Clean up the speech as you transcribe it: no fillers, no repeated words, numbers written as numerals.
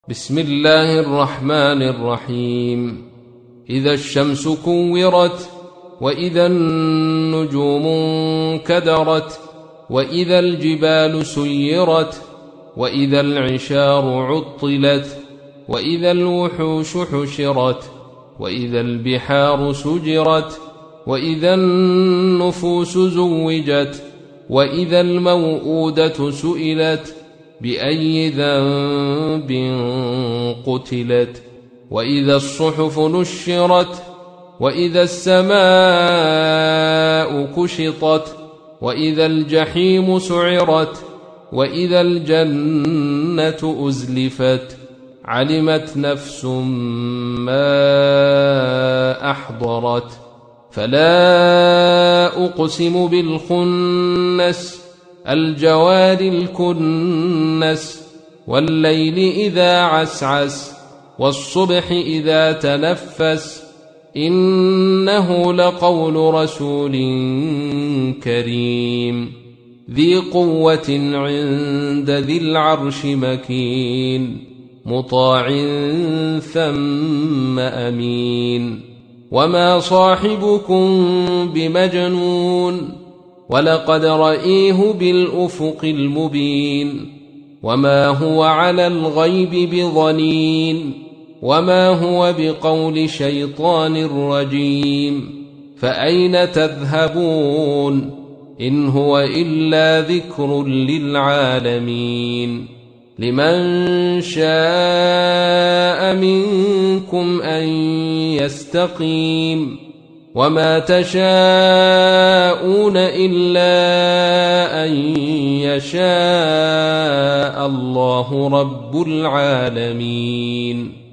بسم الله الرحمن الرحيم. إذا الشمس كورت، وإذا النجوم انكدرت، وإذا الجبال سيرت، وإذا العشار عطلت، وإذا الوحوش حشرت، وإذا البحار سجرت، وإذا النفوس زوجت، وإذا الموءودة سئلت بأي ذنب قتلت، وإذا الصحف نشرت، وإذا السماء كشطت، وإذا الجحيم سعرت، وإذا الجنة أزلفت. علمت نفس ما أحضرت. فلا أقسم بالخنس الجوار الكنس، والليل إذا عسعس، والصبح إذا تنفس. إنه لقول رسول كريم ذي قوة عند ذي العرش مكين، مطاع ثم أمين. وما صاحبكم بمجنون، ولقد رأيه بالأفق المبين. وما هو على الغيب بضنين، وما هو بقول شيطان رجيم. فأين تذهبون؟ إن هو إلا ذكر للعالمين. لمن شاء منكم أن يستقيم، وما تشاءون إلا أن يشاء الله رب العالمين.